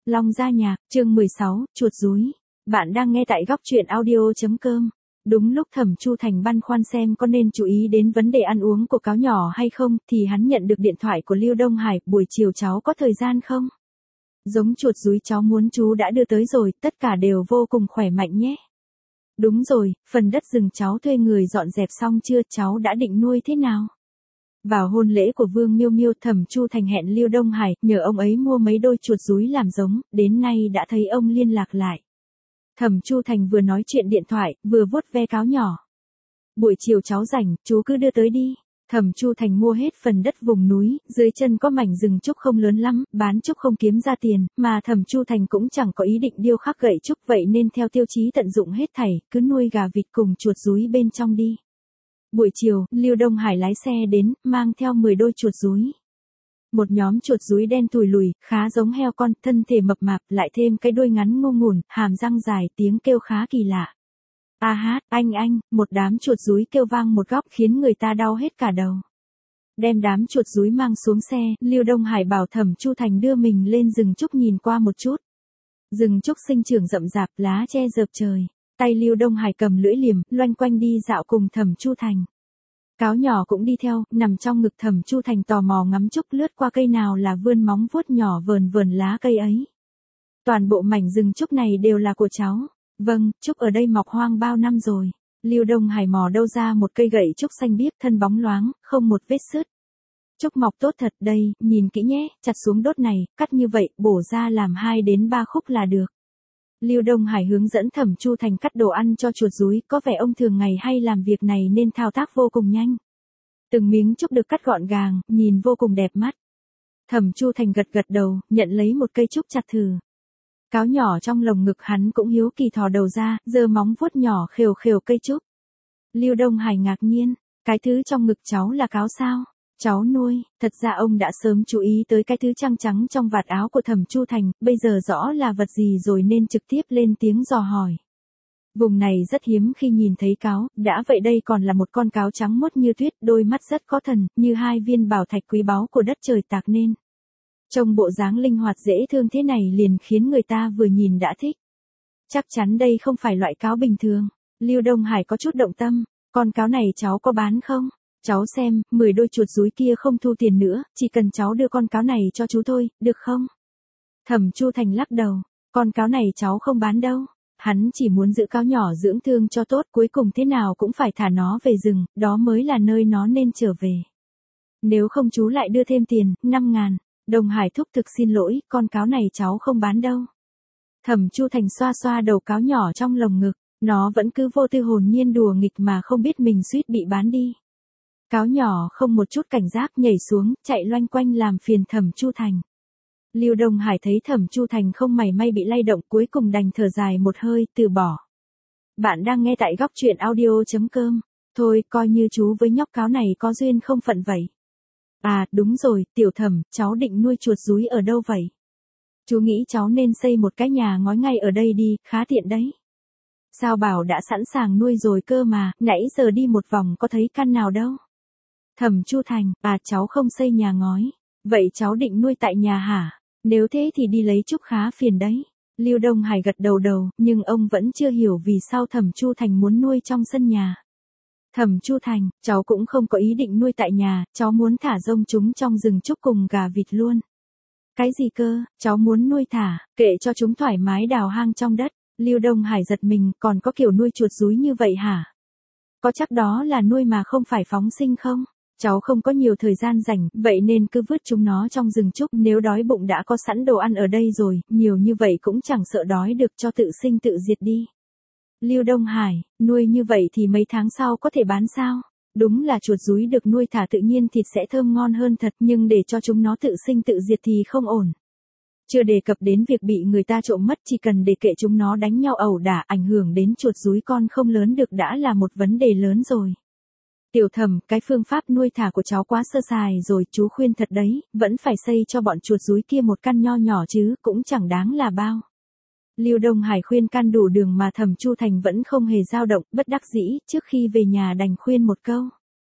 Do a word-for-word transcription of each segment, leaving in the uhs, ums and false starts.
Long Gia Nhạc, chương mười sáu, chuột rúi. Bạn đang nghe tại góc truyện audio.com. Đúng lúc Thẩm Chu Thành băn khoăn xem có nên chú ý đến vấn đề ăn uống của cáo nhỏ hay không, thì hắn nhận được điện thoại của Lưu Đông Hải, buổi chiều cháu có thời gian không? Giống chuột rúi cháu muốn chú đã đưa tới rồi, tất cả đều vô cùng khỏe mạnh nhé. Đúng rồi, phần đất rừng cháu thuê người dọn dẹp xong chưa, cháu đã định nuôi thế nào? Vào hôn lễ của Vương Miêu Miêu, Thẩm Chu Thành hẹn Lưu Đông Hải, nhờ ông ấy mua mấy đôi chuột rúi làm giống, đến nay đã thấy ông liên lạc lại. Thẩm Chu Thành vừa nói chuyện điện thoại, vừa vuốt ve cáo nhỏ. Buổi chiều cháu rảnh, chú cứ đưa tới đi. Thẩm Chu Thành mua hết phần đất vùng núi, dưới chân có mảnh rừng trúc không lớn lắm, bán trúc không kiếm ra tiền, mà Thẩm Chu Thành cũng chẳng có ý định điêu khắc gậy trúc, vậy nên theo tiêu chí tận dụng hết thảy, cứ nuôi gà vịt cùng chuột rúi bên trong đi. Buổi chiều, Lưu Đông Hải lái xe đến, mang theo mười đôi chuột rúi. Một nhóm chuột rúi đen thùi lùi, khá giống heo con, thân thể mập mạp, lại thêm cái đuôi ngắn ngô ngủn, hàm răng dài, tiếng kêu khá kỳ lạ. A hát, anh anh, một đám chuột rúi kêu vang một góc khiến người ta đau hết cả đầu. Đem đám chuột rúi mang xuống xe, Lưu Đông Hải bảo Thẩm Chu Thành đưa mình lên rừng trúc nhìn qua một chút. Rừng trúc sinh trưởng rậm rạp, lá che rợp trời. Tay Lưu Đông Hải cầm lưỡi liềm, loanh quanh đi dạo cùng Thẩm Chu Thành. Cáo nhỏ cũng đi theo, nằm trong ngực Thẩm Chu Thành tò mò ngắm trúc, lướt qua cây nào là vươn móng vuốt nhỏ vờn vờn lá cây ấy. Toàn bộ mảnh rừng trúc này đều là của cháu. Vâng, trúc ở đây mọc hoang bao năm rồi. Lưu Đông Hải mò đâu ra một cây gậy trúc xanh biếc, thân bóng loáng, không một vết sứt. Trúc mọc tốt thật đây, nhìn kỹ nhé, chặt xuống đốt này, cắt như vậy, bổ ra làm hai đến ba khúc là được. Lưu Đông Hải hướng dẫn Thẩm Chu Thành cắt đồ ăn cho chuột rúi, có vẻ ông thường ngày hay làm việc này nên thao tác vô cùng nhanh. Từng miếng trúc được cắt gọn gàng, nhìn vô cùng đẹp mắt. Thẩm Chu Thành gật gật đầu, nhận lấy một cây trúc chặt thử. Cáo nhỏ trong lồng ngực hắn cũng hiếu kỳ thò đầu ra, giơ móng vuốt nhỏ khều khều cây trúc. Lưu Đông Hải ngạc nhiên, cái thứ trong ngực cháu là cáo sao? Cháu nuôi. Thật ra ông đã sớm chú ý tới cái thứ trăng trắng trong vạt áo của Thẩm Chu Thành, bây giờ rõ là vật gì rồi nên trực tiếp lên tiếng dò hỏi. Vùng này rất hiếm khi nhìn thấy cáo, đã vậy đây còn là một con cáo trắng muốt như tuyết, đôi mắt rất có thần, như hai viên bảo thạch quý báu của đất trời tạc nên. Trông bộ dáng linh hoạt dễ thương thế này liền khiến người ta vừa nhìn đã thích. Chắc chắn đây không phải loại cáo bình thường. Lưu Đông Hải có chút động tâm, con cáo này cháu có bán không? Cháu xem, mười đôi chuột rúi kia không thu tiền nữa, chỉ cần cháu đưa con cáo này cho chú thôi, được không? Thẩm Chu Thành lắc đầu, con cáo này cháu không bán đâu. Hắn chỉ muốn giữ cáo nhỏ dưỡng thương cho tốt, cuối cùng thế nào cũng phải thả nó về rừng, đó mới là nơi nó nên trở về. Nếu không chú lại đưa thêm tiền, năm ngàn. Đông Hải thúc thực xin lỗi, con cáo này cháu không bán đâu. Thẩm Chu Thành xoa xoa đầu cáo nhỏ trong lồng ngực, nó vẫn cứ vô tư hồn nhiên đùa nghịch mà không biết mình suýt bị bán đi. Cáo nhỏ không một chút cảnh giác nhảy xuống, chạy loanh quanh làm phiền Thẩm Chu Thành. Lưu Đông Hải thấy Thẩm Chu Thành không mảy may bị lay động, cuối cùng đành thở dài một hơi, từ bỏ. Bạn đang nghe tại góc truyện audio.com. Thôi, coi như chú với nhóc cáo này có duyên không phận vậy. À, đúng rồi, Tiểu Thẩm, cháu định nuôi chuột rúi ở đâu vậy? Chú nghĩ cháu nên xây một cái nhà ngói ngay ở đây đi, khá tiện đấy. Sao bảo đã sẵn sàng nuôi rồi cơ mà, nãy giờ đi một vòng có thấy căn nào đâu. Thẩm Chu Thành, à cháu không xây nhà ngói. Vậy cháu định nuôi tại nhà hả? Nếu thế thì đi lấy trúc khá phiền đấy. Lưu Đông Hải gật đầu đầu, nhưng ông vẫn chưa hiểu vì sao Thẩm Chu Thành muốn nuôi trong sân nhà. Thẩm Chu Thành, cháu cũng không có ý định nuôi tại nhà, cháu muốn thả rông chúng trong rừng trúc cùng gà vịt luôn. Cái gì cơ, cháu muốn nuôi thả, kệ cho chúng thoải mái đào hang trong đất. Lưu Đông Hải giật mình, còn có kiểu nuôi chuột rúi như vậy hả? Có chắc đó là nuôi mà không phải phóng sinh không? Cháu không có nhiều thời gian rảnh, vậy nên cứ vứt chúng nó trong rừng trúc, nếu đói bụng đã có sẵn đồ ăn ở đây rồi, nhiều như vậy cũng chẳng sợ đói được, cho tự sinh tự diệt đi. Lưu Đông Hải, nuôi như vậy thì mấy tháng sau có thể bán sao? Đúng là chuột rúi được nuôi thả tự nhiên thịt sẽ thơm ngon hơn thật, nhưng để cho chúng nó tự sinh tự diệt thì không ổn. Chưa đề cập đến việc bị người ta trộm mất, chỉ cần để kệ chúng nó đánh nhau ẩu đả, ảnh hưởng đến chuột rúi con không lớn được đã là một vấn đề lớn rồi. Tiểu Thẩm, cái phương pháp nuôi thả của cháu quá sơ sài rồi, chú khuyên thật đấy, vẫn phải xây cho bọn chuột rúi kia một căn nho nhỏ chứ, cũng chẳng đáng là bao. Lưu Đông Hải khuyên can đủ đường mà Thẩm Chu Thành vẫn không hề dao động, bất đắc dĩ, trước khi về nhà đành khuyên một câu.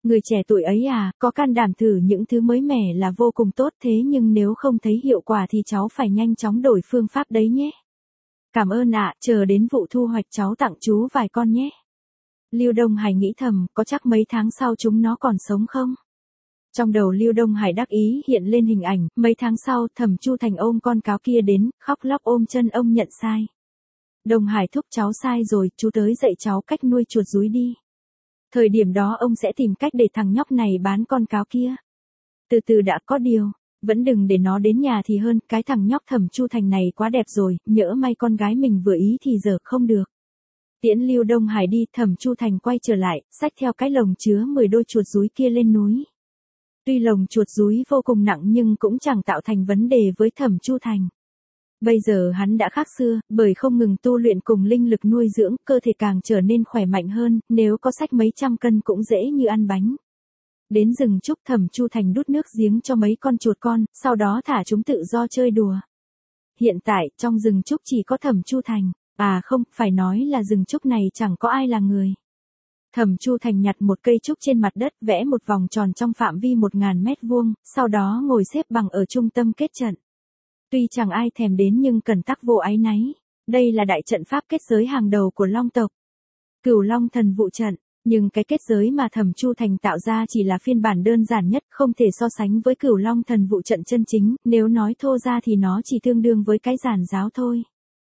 Người trẻ tuổi ấy à, có can đảm thử những thứ mới mẻ là vô cùng tốt, thế nhưng nếu không thấy hiệu quả thì cháu phải nhanh chóng đổi phương pháp đấy nhé. Cảm ơn ạ, chờ đến vụ thu hoạch cháu tặng chú vài con nhé. Lưu Đông Hải nghĩ thầm, có chắc mấy tháng sau chúng nó còn sống không? Trong đầu Lưu Đông Hải đắc ý hiện lên hình ảnh, mấy tháng sau Thẩm Chu Thành ôm con cáo kia đến, khóc lóc ôm chân ông nhận sai. Đông Hải thúc, cháu sai rồi, chú tới dạy cháu cách nuôi chuột rúi đi. Thời điểm đó ông sẽ tìm cách để thằng nhóc này bán con cáo kia. Từ từ đã, có điều, vẫn đừng để nó đến nhà thì hơn, cái thằng nhóc Thẩm Chu Thành này quá đẹp rồi, nhỡ may con gái mình vừa ý thì giờ không được. Tiễn Lưu Đông Hải đi, Thẩm Chu Thành quay trở lại, xách theo cái lồng chứa mười đôi chuột rúi kia lên núi. Tuy lồng chuột rúi vô cùng nặng nhưng cũng chẳng tạo thành vấn đề với Thẩm Chu Thành. Bây giờ hắn đã khác xưa, bởi không ngừng tu luyện cùng linh lực nuôi dưỡng, cơ thể càng trở nên khỏe mạnh hơn, nếu có xách mấy trăm cân cũng dễ như ăn bánh. Đến rừng trúc, Thẩm Chu Thành đút nước giếng cho mấy con chuột con, sau đó thả chúng tự do chơi đùa. Hiện tại, trong rừng trúc chỉ có Thẩm Chu Thành, à không, phải nói là rừng trúc này chẳng có ai là người. Thẩm Chu Thành nhặt một cây trúc trên mặt đất, vẽ một vòng tròn trong phạm vi một ngàn mét vuông, sau đó ngồi xếp bằng ở trung tâm kết trận. Tuy chẳng ai thèm đến nhưng Cẩn Tắc vô áy náy. Đây là đại trận pháp kết giới hàng đầu của Long tộc. Cửu Long Thần Vụ Trận, nhưng cái kết giới mà Thẩm Chu Thành tạo ra chỉ là phiên bản đơn giản nhất, không thể so sánh với Cửu Long Thần Vụ Trận chân chính, nếu nói thô ra thì nó chỉ tương đương với cái giàn giáo thôi.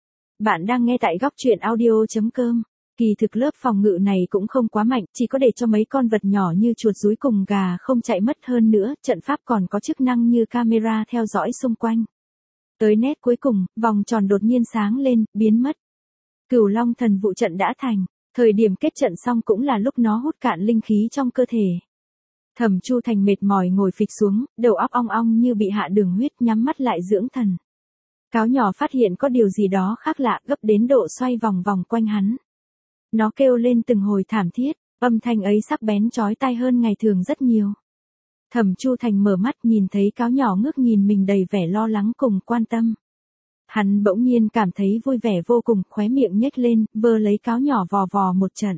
Bạn đang nghe tại góc truyện audio chấm com. Kỳ thực lớp phòng ngự này cũng không quá mạnh, chỉ có để cho mấy con vật nhỏ như chuột rúi cùng gà không chạy mất, hơn nữa, trận pháp còn có chức năng như camera theo dõi xung quanh. Tới nét cuối cùng, vòng tròn đột nhiên sáng lên, biến mất. Cửu Long Thần Vụ Trận đã thành, thời điểm kết trận xong cũng là lúc nó hút cạn linh khí trong cơ thể. Thẩm Chu Thành mệt mỏi ngồi phịch xuống, đầu óc ong ong như bị hạ đường huyết, nhắm mắt lại dưỡng thần. Cáo nhỏ phát hiện có điều gì đó khác lạ, gấp đến độ xoay vòng vòng quanh hắn. Nó kêu lên từng hồi thảm thiết, âm thanh ấy sắc bén chói tai hơn ngày thường rất nhiều. Thẩm Chu Thành mở mắt nhìn thấy cáo nhỏ ngước nhìn mình đầy vẻ lo lắng cùng quan tâm. Hắn bỗng nhiên cảm thấy vui vẻ vô cùng, khóe miệng nhếch lên, vơ lấy cáo nhỏ vò vò một trận.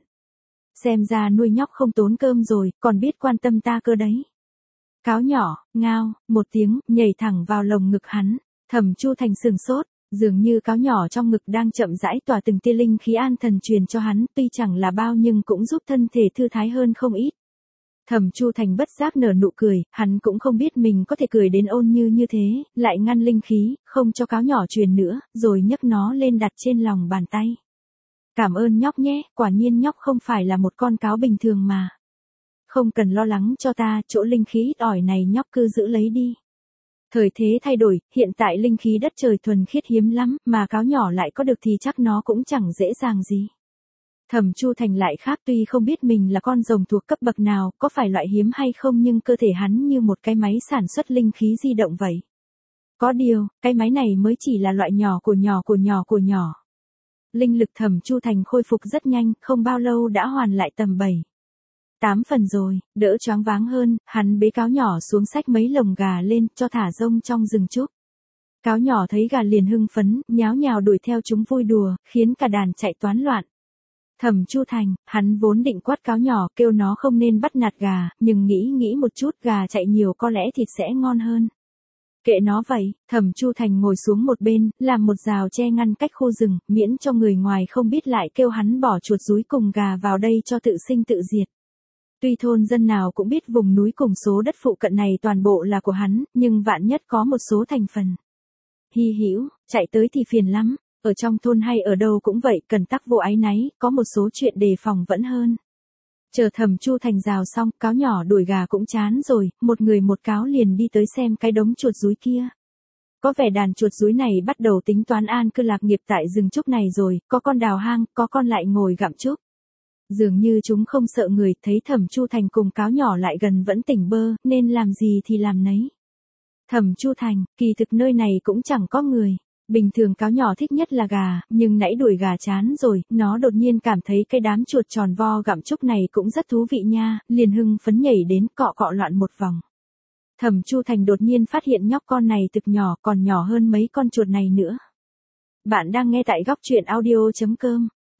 Xem ra nuôi nhóc không tốn cơm rồi, còn biết quan tâm ta cơ đấy. Cáo nhỏ, ngao, một tiếng, nhảy thẳng vào lồng ngực hắn. Thẩm Chu Thành sừng sốt, dường như cáo nhỏ trong ngực đang chậm rãi tỏa từng tia linh khí an thần truyền cho hắn, tuy chẳng là bao nhưng cũng giúp thân thể thư thái hơn không ít. Thẩm Chu Thành bất giác nở nụ cười, hắn cũng không biết mình có thể cười đến ôn như như thế, lại ngăn linh khí, không cho cáo nhỏ truyền nữa, rồi nhấc nó lên đặt trên lòng bàn tay. Cảm ơn nhóc nhé, quả nhiên nhóc không phải là một con cáo bình thường mà. Không cần lo lắng cho ta, chỗ linh khí ít ỏi này nhóc cứ giữ lấy đi. Thời thế thay đổi, hiện tại linh khí đất trời thuần khiết hiếm lắm, mà cáo nhỏ lại có được thì chắc nó cũng chẳng dễ dàng gì. Thẩm Chu Thành lại khác, tuy không biết mình là con rồng thuộc cấp bậc nào, có phải loại hiếm hay không, nhưng cơ thể hắn như một cái máy sản xuất linh khí di động vậy. Có điều, cái máy này mới chỉ là loại nhỏ của nhỏ của nhỏ của nhỏ. Linh lực Thẩm Chu Thành khôi phục rất nhanh, không bao lâu đã hoàn lại tầm bảy, tám phần rồi, đỡ choáng váng hơn, hắn bế cáo nhỏ xuống xách mấy lồng gà lên, cho thả rông trong rừng trúc. Cáo nhỏ thấy gà liền hưng phấn, nháo nhào đuổi theo chúng vui đùa, khiến cả đàn chạy toán loạn. Thẩm Chu Thành, hắn vốn định quát cáo nhỏ, kêu nó không nên bắt nạt gà, nhưng nghĩ nghĩ một chút, gà chạy nhiều có lẽ thịt sẽ ngon hơn. Kệ nó vậy, Thẩm Chu Thành ngồi xuống một bên, làm một rào che ngăn cách khu rừng, miễn cho người ngoài không biết lại kêu hắn bỏ chuột rúi cùng gà vào đây cho tự sinh tự diệt. Tuy thôn dân nào cũng biết vùng núi cùng số đất phụ cận này toàn bộ là của hắn, nhưng vạn nhất có một số thành phần hy hữu, chạy tới thì phiền lắm. Ở trong thôn hay ở đâu cũng vậy, Cẩn Tắc vô áy náy, có một số chuyện đề phòng vẫn hơn. Chờ Thẩm Chu Thành rào xong, cáo nhỏ đuổi gà cũng chán rồi, một người một cáo liền đi tới xem cái đống chuột rúi kia. Có vẻ đàn chuột rúi này bắt đầu tính toán an cư lạc nghiệp tại rừng trúc này rồi, có con đào hang, có con lại ngồi gặm trúc. Dường như chúng không sợ người, thấy Thẩm Chu Thành cùng cáo nhỏ lại gần vẫn tỉnh bơ, nên làm gì thì làm nấy. Thẩm Chu Thành, kỳ thực nơi này cũng chẳng có người. Bình thường cáo nhỏ thích nhất là gà, nhưng nãy đuổi gà chán rồi, nó đột nhiên cảm thấy cái đám chuột tròn vo gặm trúc này cũng rất thú vị nha, liền hưng phấn nhảy đến cọ cọ loạn một vòng. Thẩm Chu Thành đột nhiên phát hiện nhóc con này thực nhỏ, còn nhỏ hơn mấy con chuột này nữa. Bạn đang nghe tại góc truyện audio chấm com.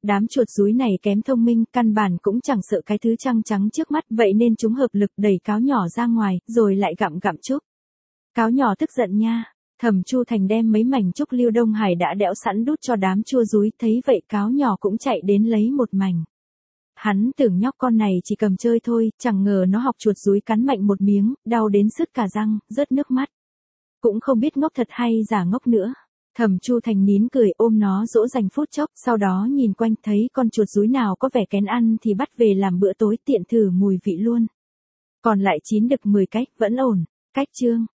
Đám chuột rúi này kém thông minh, căn bản cũng chẳng sợ cái thứ trăng trắng trước mắt, vậy nên chúng hợp lực đẩy cáo nhỏ ra ngoài, rồi lại gặm gặm trúc. Cáo nhỏ tức giận nha. Thẩm Chu Thành đem mấy mảnh trúc Lưu Đông Hải đã đẽo sẵn đút cho đám chua rúi, thấy vậy cáo nhỏ cũng chạy đến lấy một mảnh. Hắn tưởng nhóc con này chỉ cầm chơi thôi, chẳng ngờ nó học chuột rúi cắn mạnh một miếng, đau đến sứt cả răng, rớt nước mắt. Cũng không biết ngốc thật hay giả ngốc nữa. Thẩm Chu Thành nín cười ôm nó dỗ dành phút chốc, sau đó nhìn quanh thấy con chuột rúi nào có vẻ kén ăn thì bắt về làm bữa tối tiện thử mùi vị luôn. Còn lại chín đực mười cách, vẫn ổn. Cách chương.